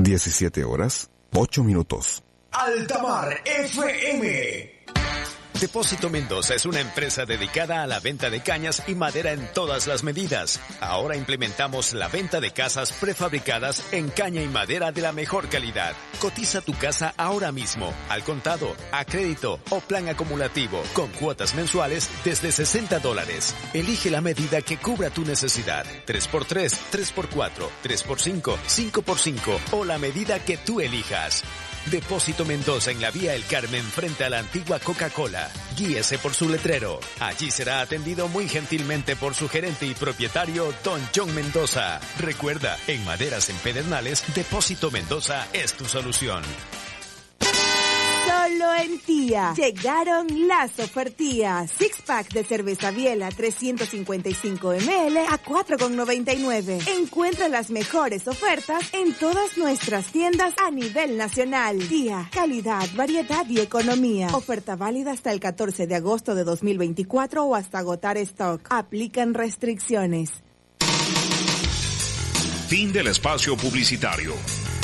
17 horas, 8 minutos. Altamar FM. Depósito Mendoza es una empresa dedicada a la venta de cañas y madera en todas las medidas. Ahora implementamos la venta de casas prefabricadas en caña y madera de la mejor calidad. Cotiza tu casa ahora mismo, al contado, a crédito o plan acumulativo, con cuotas mensuales desde $60. Elige la medida que cubra tu necesidad. 3x3, 3x4, 3x5, 5x5 o la medida que tú elijas. Depósito Mendoza en la vía El Carmen frente a la antigua Coca-Cola. Guíese por su letrero. Allí será atendido muy gentilmente por su gerente y propietario, Don John Mendoza. Recuerda, en maderas en Pedernales, Depósito Mendoza es tu solución. Solo en Tía llegaron las ofertías. Six pack de cerveza Biela 355 ml a $4,99. Encuentra las mejores ofertas en todas nuestras tiendas a nivel nacional. Tía, calidad, variedad y economía. Oferta válida hasta el 14 de agosto de 2024 o hasta agotar stock. Aplican restricciones. Fin del espacio publicitario.